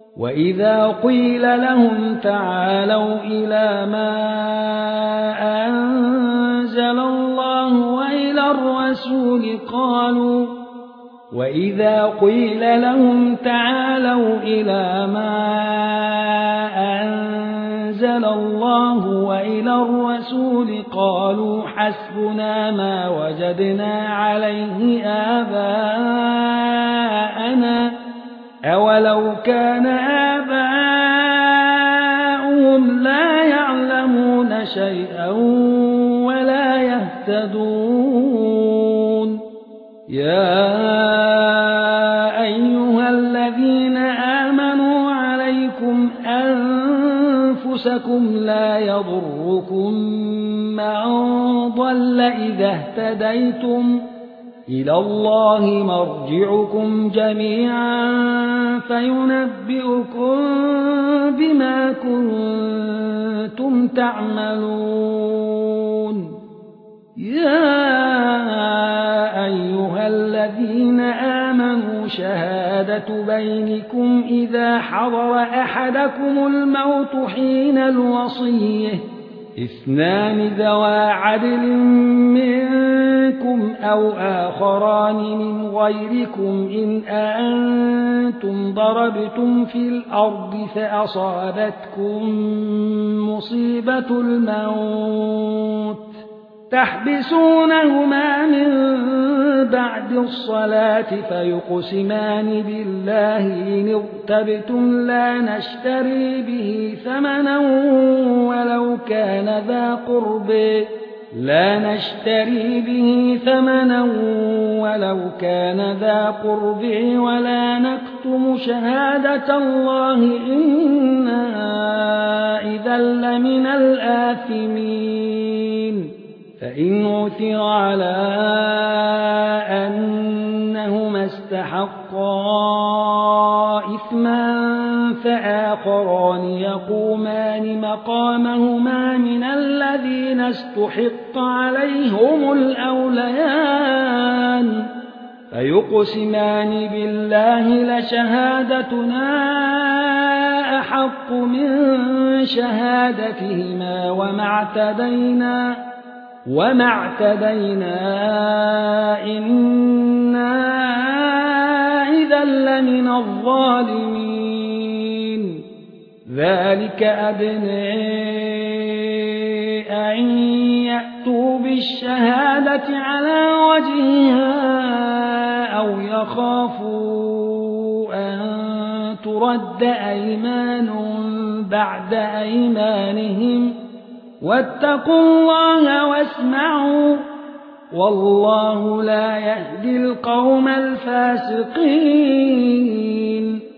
وإذا قيل لهم تعالوا إلى ما أنزل الله وإلى الرسول قالوا حسبنا ما وجدنا عليه آباءنا أولو كان آباؤهم لا يعلمون شيئا ولا يهتدون يا أيها الذين آمنوا عليكم أنفسكم لا يضركم من ضل إذا اهتديتم إلى الله مرجعكم جميعا فينبئكم بما كنتم تعملون يا أيها الذين آمنوا شهادة بينكم إذا حضر أحدكم الموت حين الوصية 2 ذوى عدل منكم أو آخران من غيركم إن أنتم ضربتم في الأرض فأصابتكم مصيبة الموت تحبسونهما من بعد الصلاة فيقسمان بالله إن ارتبتم لا نشتري به ثمنا ولو كان ذا قرب ولا نكتم شهادة الله إنا إذا لمن الآثمين فإن عثر على أنهما استحقا إثما فآخران يقومان مقامهما من الذين استحق عليهم الأوليان فيقسمان بالله لشهادتنا أحق من شهادتهما وما اعتدينا إنا إذا لمن الظالمين ذلك أدنى أن يأتوا بالشهادة على وجهها أو يخافوا أن ترد أيمان بعد أيمانهم واتقوا الله واسمعوا والله لا يهدي القوم الفاسقين